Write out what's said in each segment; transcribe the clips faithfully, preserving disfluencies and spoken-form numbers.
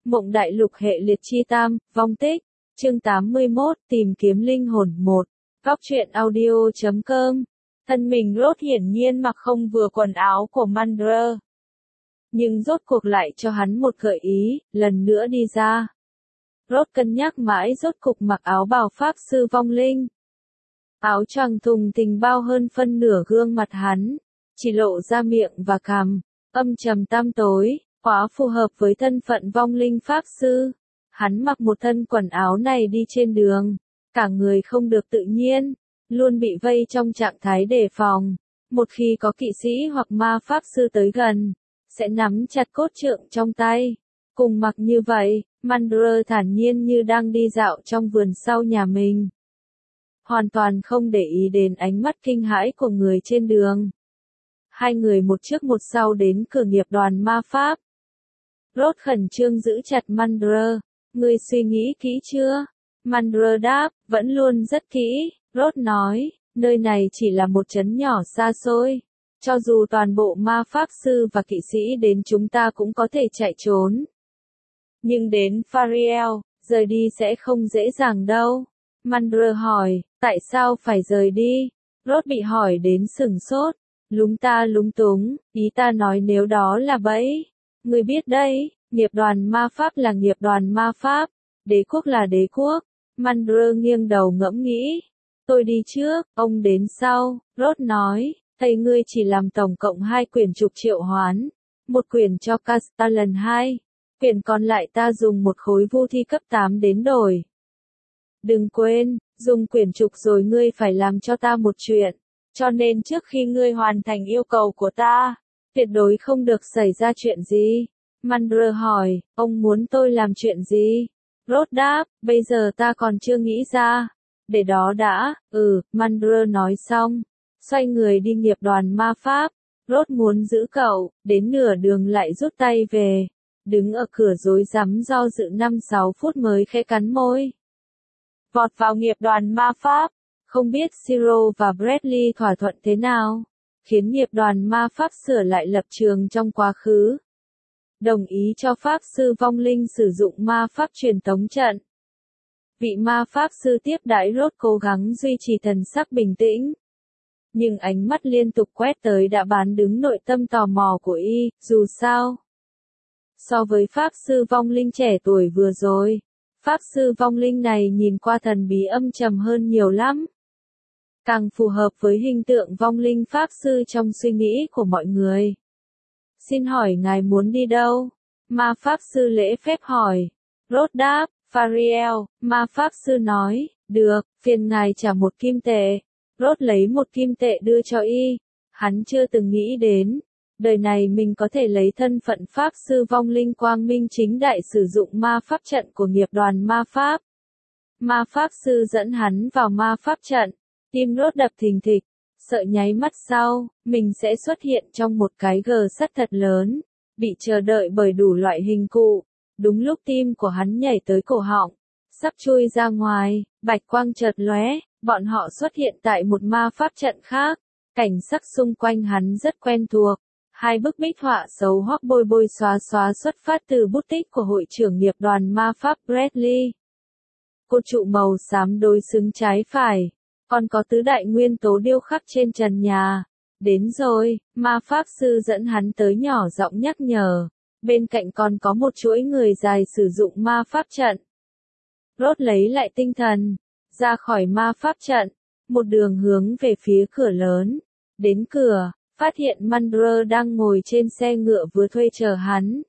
Mộng đại lục hệ liệt chi tam, vong tích, chương tám mươi mốt, tìm kiếm linh hồn một, góc truyện audio chấm com. Thân mình Rốt hiển nhiên mặc không vừa quần áo của Mandra. Nhưng rốt cuộc lại cho hắn một gợi ý, lần nữa đi ra. Rốt cân nhắc mãi rốt cục mặc áo bào pháp sư vong linh. Áo choàng thùng thình bao hơn phân nửa gương mặt hắn, chỉ lộ ra miệng và cằm, âm trầm tăm tối, quá phù hợp với thân phận vong linh pháp sư. Hắn mặc một thân quần áo này đi trên đường, cả người không được tự nhiên, luôn bị vây trong trạng thái đề phòng. Một khi có kỵ sĩ hoặc ma pháp sư tới gần, sẽ nắm chặt cốt trượng trong tay. Cùng mặc như vậy, Mandra thản nhiên như đang đi dạo trong vườn sau nhà mình. Hoàn toàn không để ý đến ánh mắt kinh hãi của người trên đường. Hai người một trước một sau đến cửa nghiệp đoàn ma pháp. Rốt khẩn trương giữ chặt Mandra. Ngươi suy nghĩ kỹ chưa? Mandra đáp, vẫn luôn rất kỹ. Rốt nói, nơi này chỉ là một trấn nhỏ xa xôi. Cho dù toàn bộ ma pháp sư và kỵ sĩ đến chúng ta cũng có thể chạy trốn. Nhưng đến Fariel, rời đi sẽ không dễ dàng đâu. Mandra hỏi, tại sao phải rời đi? Rốt bị hỏi đến sửng sốt. Lúng ta lúng túng, ý ta nói nếu đó là bẫy. Ngươi biết đấy, nghiệp đoàn ma pháp là nghiệp đoàn ma pháp, đế quốc là đế quốc. Mandra nghiêng đầu ngẫm nghĩ. Tôi đi trước, ông đến sau. Rốt nói, thầy ngươi chỉ làm tổng cộng hai quyển trục triệu hoán. Một quyển cho Castellan hai. Quyển còn lại ta dùng một khối vu thi cấp tám đến đổi. Đừng quên, dùng quyển trục rồi ngươi phải làm cho ta một chuyện. Cho nên trước khi ngươi hoàn thành yêu cầu của ta, tuyệt đối không được xảy ra chuyện gì. Mandra hỏi, ông muốn tôi làm chuyện gì? Rốt đáp, bây giờ ta còn chưa nghĩ ra. Để đó đã, ừ, Mandra nói xong. Xoay người đi nghiệp đoàn ma pháp. Rốt muốn giữ cậu, đến nửa đường lại rút tay về. Đứng ở cửa rối rắm do dự năm sáu phút mới khẽ cắn môi. Vọt vào nghiệp đoàn ma pháp. Không biết Siro và Bradley thỏa thuận thế nào, khiến nghiệp đoàn ma pháp sửa lại lập trường trong quá khứ. Đồng ý cho pháp sư vong linh sử dụng ma pháp truyền tống trận. Vị ma pháp sư tiếp đãi Rốt cố gắng duy trì thần sắc bình tĩnh. Nhưng ánh mắt liên tục quét tới đã bán đứng nội tâm tò mò của y, dù sao. So với pháp sư vong linh trẻ tuổi vừa rồi, pháp sư vong linh này nhìn qua thần bí âm trầm hơn nhiều lắm. Càng phù hợp với hình tượng vong linh pháp sư trong suy nghĩ của mọi người. Xin hỏi ngài muốn đi đâu? Ma pháp sư lễ phép hỏi. Rốt đáp, Fariel. Ma pháp sư nói, được, phiền ngài trả một kim tệ. Rốt lấy một kim tệ đưa cho y. Hắn chưa từng nghĩ đến, đời này mình có thể lấy thân phận pháp sư vong linh quang minh chính đại sử dụng ma pháp trận của nghiệp đoàn ma pháp. Ma pháp sư dẫn hắn vào ma pháp trận. Tim Rốt đập thình thịch, sợ nháy mắt sau, mình sẽ xuất hiện trong một cái gờ sắt thật lớn, bị chờ đợi bởi đủ loại hình cụ. Đúng lúc tim của hắn nhảy tới cổ họng, sắp chui ra ngoài, bạch quang chợt lóe, bọn họ xuất hiện tại một ma pháp trận khác. Cảnh sắc xung quanh hắn rất quen thuộc. Hai bức bích họa xấu hoắc bôi bôi xóa xóa xuất phát từ bút tích của hội trưởng nghiệp đoàn ma pháp Bradley. Cột trụ màu xám đối xứng trái phải. Còn có tứ đại nguyên tố điêu khắc trên trần nhà. Đến rồi, ma pháp sư dẫn hắn tới nhỏ giọng nhắc nhở. Bên cạnh còn có một chuỗi người dài sử dụng ma pháp trận. Rốt lấy lại tinh thần, ra khỏi ma pháp trận, một đường hướng về phía cửa lớn. Đến cửa, phát hiện Mandra đang ngồi trên xe ngựa vừa thuê chờ hắn.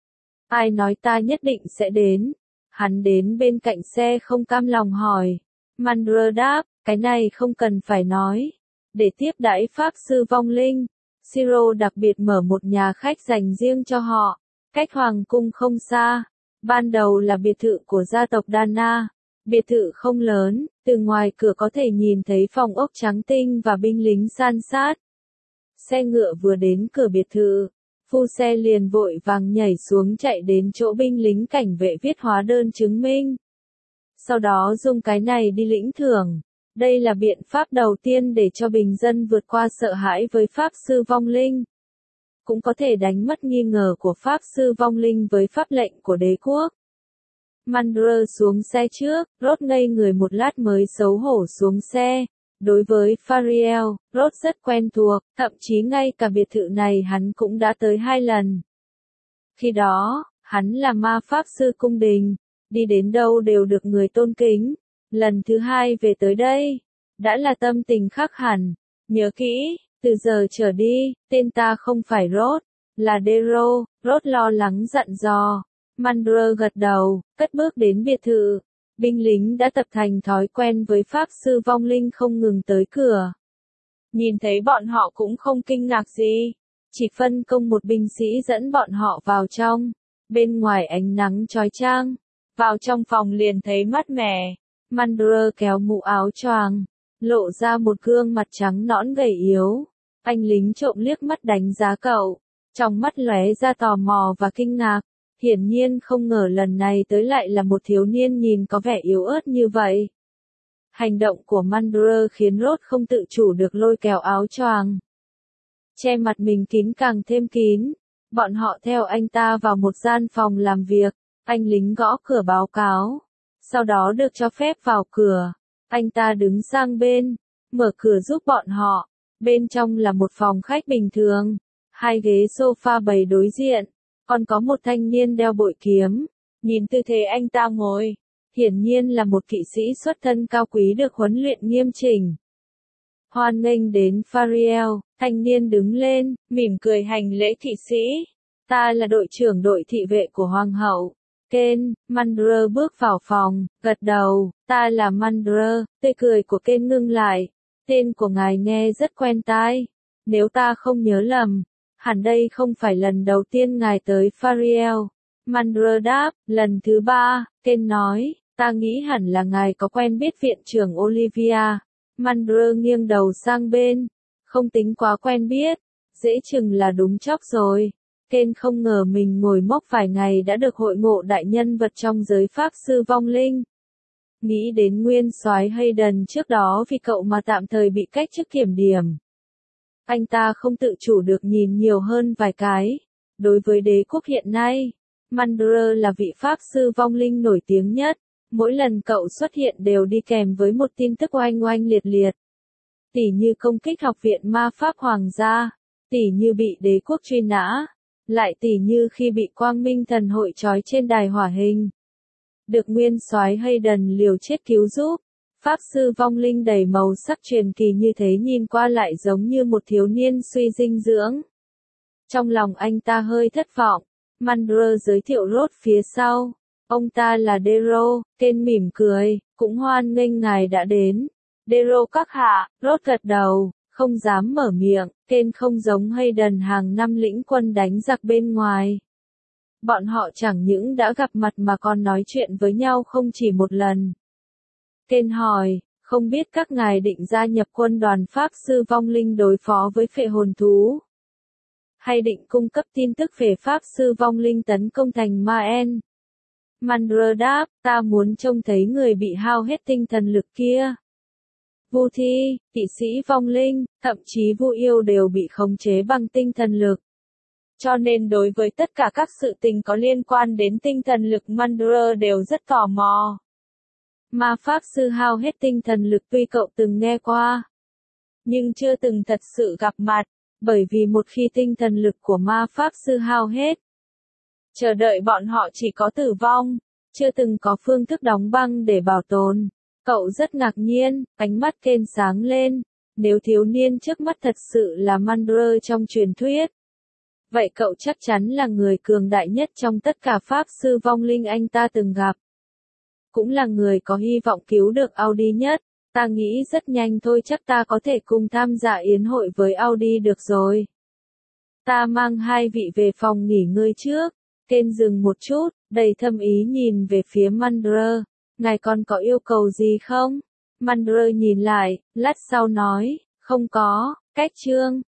Ai nói ta nhất định sẽ đến? Hắn đến bên cạnh xe không cam lòng hỏi. Mandra đáp, cái này không cần phải nói. Để tiếp đãi pháp sư vong linh, Siro đặc biệt mở một nhà khách dành riêng cho họ, cách hoàng cung không xa. Ban đầu là biệt thự của gia tộc Dana. Biệt thự không lớn, từ ngoài cửa có thể nhìn thấy phòng ốc trắng tinh và binh lính san sát. Xe ngựa vừa đến cửa biệt thự, phu xe liền vội vàng nhảy xuống chạy đến chỗ binh lính cảnh vệ viết hóa đơn chứng minh. Sau đó dùng cái này đi lĩnh thưởng. Đây là biện pháp đầu tiên để cho bình dân vượt qua sợ hãi với pháp sư vong linh. cũng có thể đánh mất nghi ngờ của Pháp Sư vong linh với pháp lệnh của đế quốc. Mandler xuống xe trước, Rốt ngây người một lát mới xấu hổ xuống xe. Đối với Fariel, Rốt rất quen thuộc, thậm chí ngay cả biệt thự này hắn cũng đã tới hai lần. Khi đó, hắn là ma pháp sư cung đình, đi đến đâu đều được người tôn kính. Lần thứ hai về tới đây, đã là tâm tình khác hẳn. Nhớ kỹ, từ giờ trở đi, tên ta không phải Rốt, là Dero. Rốt lo lắng dặn dò. Mandler gật đầu, cất bước đến biệt thự. Binh lính đã tập thành thói quen với pháp sư vong linh không ngừng tới cửa. Nhìn thấy bọn họ cũng không kinh ngạc gì, chỉ phân công một binh sĩ dẫn bọn họ vào trong. Bên ngoài ánh nắng chói chang, vào trong phòng liền thấy mát mẻ. Mandler kéo mũ áo choàng, lộ ra một gương mặt trắng nõn gầy yếu. Anh lính trộm liếc mắt đánh giá cậu, trong mắt lóe ra tò mò và kinh ngạc. Hiển nhiên không ngờ lần này tới lại là một thiếu niên nhìn có vẻ yếu ớt như vậy. Hành động của Mandler khiến Rốt không tự chủ được lôi kéo áo choàng, che mặt mình kín càng thêm kín. Bọn họ theo anh ta vào một gian phòng làm việc. Anh lính gõ cửa báo cáo, sau đó được cho phép vào cửa. Anh ta đứng sang bên, mở cửa giúp bọn họ. Bên trong là một phòng khách bình thường, hai ghế sofa bày đối diện. Còn có một thanh niên đeo bội kiếm, nhìn tư thế anh ta ngồi, hiển nhiên là một kỵ sĩ xuất thân cao quý được huấn luyện nghiêm chỉnh. Hoan nghênh đến Fariel, thanh niên đứng lên, mỉm cười hành lễ kỵ sĩ. Ta là đội trưởng đội thị vệ của Hoàng hậu. Ken, Mandler bước vào phòng, gật đầu, ta là Mandler. Tươi cười của Ken ngưng lại. Tên của ngài nghe rất quen tai. Nếu ta không nhớ lầm, hẳn đây không phải lần đầu tiên ngài tới Fariel. Mandler đáp, lần thứ ba. Ken nói, ta nghĩ hẳn là ngài có quen biết viện trưởng Olivia. Mandler nghiêng đầu sang bên, không tính quá quen biết, dễ chừng là đúng chóc rồi. Ken không ngờ mình ngồi mốc vài ngày đã được hội ngộ đại nhân vật trong giới pháp sư vong linh. Nghĩ đến nguyên soái Hayden trước đó vì cậu mà tạm thời bị cách chức kiểm điểm. Anh ta không tự chủ được nhìn nhiều hơn vài cái. Đối với đế quốc hiện nay, Mandler là vị pháp sư vong linh nổi tiếng nhất. Mỗi lần cậu xuất hiện đều đi kèm với một tin tức oanh oanh liệt liệt. Tỉ như công kích học viện ma pháp hoàng gia, tỉ như bị đế quốc truy nã, lại tỉ như khi bị quang minh thần hội trói trên đài hỏa hình. Được nguyên soái Hayden liều chết cứu giúp, pháp sư vong linh đầy màu sắc truyền kỳ như thế nhìn qua lại giống như một thiếu niên suy dinh dưỡng. Trong lòng anh ta hơi thất vọng, Mandler giới thiệu Rốt phía sau. Ông ta là Dero. Ken mỉm cười, cũng hoan nghênh ngài đã đến. Dero các hạ. Rốt gật đầu, không dám mở miệng. Ken không giống Hayden hàng năm lĩnh quân đánh giặc bên ngoài. Bọn họ chẳng những đã gặp mặt mà còn nói chuyện với nhau không chỉ một lần. Ken hỏi, không biết các ngài định gia nhập quân đoàn pháp sư vong linh đối phó với phệ hồn thú, hay định cung cấp tin tức về pháp sư vong linh tấn công thành Maen? Mandler đáp, ta muốn trông thấy người bị hao hết tinh thần lực kia. Vu thi, kỵ sĩ vong linh, thậm chí Vu yêu đều bị khống chế bằng tinh thần lực. Cho nên đối với tất cả các sự tình có liên quan đến tinh thần lực Mandler đều rất tò mò. Ma pháp sư hao hết tinh thần lực tuy cậu từng nghe qua, nhưng chưa từng thật sự gặp mặt, bởi vì một khi tinh thần lực của ma pháp sư hao hết, chờ đợi bọn họ chỉ có tử vong, chưa từng có phương thức đóng băng để bảo tồn. Cậu rất ngạc nhiên, ánh mắt Ken sáng lên, nếu thiếu niên trước mắt thật sự là Mandler trong truyền thuyết, vậy cậu chắc chắn là người cường đại nhất trong tất cả pháp sư vong linh anh ta từng gặp. Cũng là người có hy vọng cứu được Audi nhất. Ta nghĩ rất nhanh thôi chắc ta có thể cùng tham gia yến hội với Audi được rồi. Ta mang hai vị về phòng nghỉ ngơi trước. Ken dừng một chút, đầy thâm ý nhìn về phía Mandler. Ngài còn có yêu cầu gì không? Mandler nhìn lại, lát sau nói, không có. Cách chương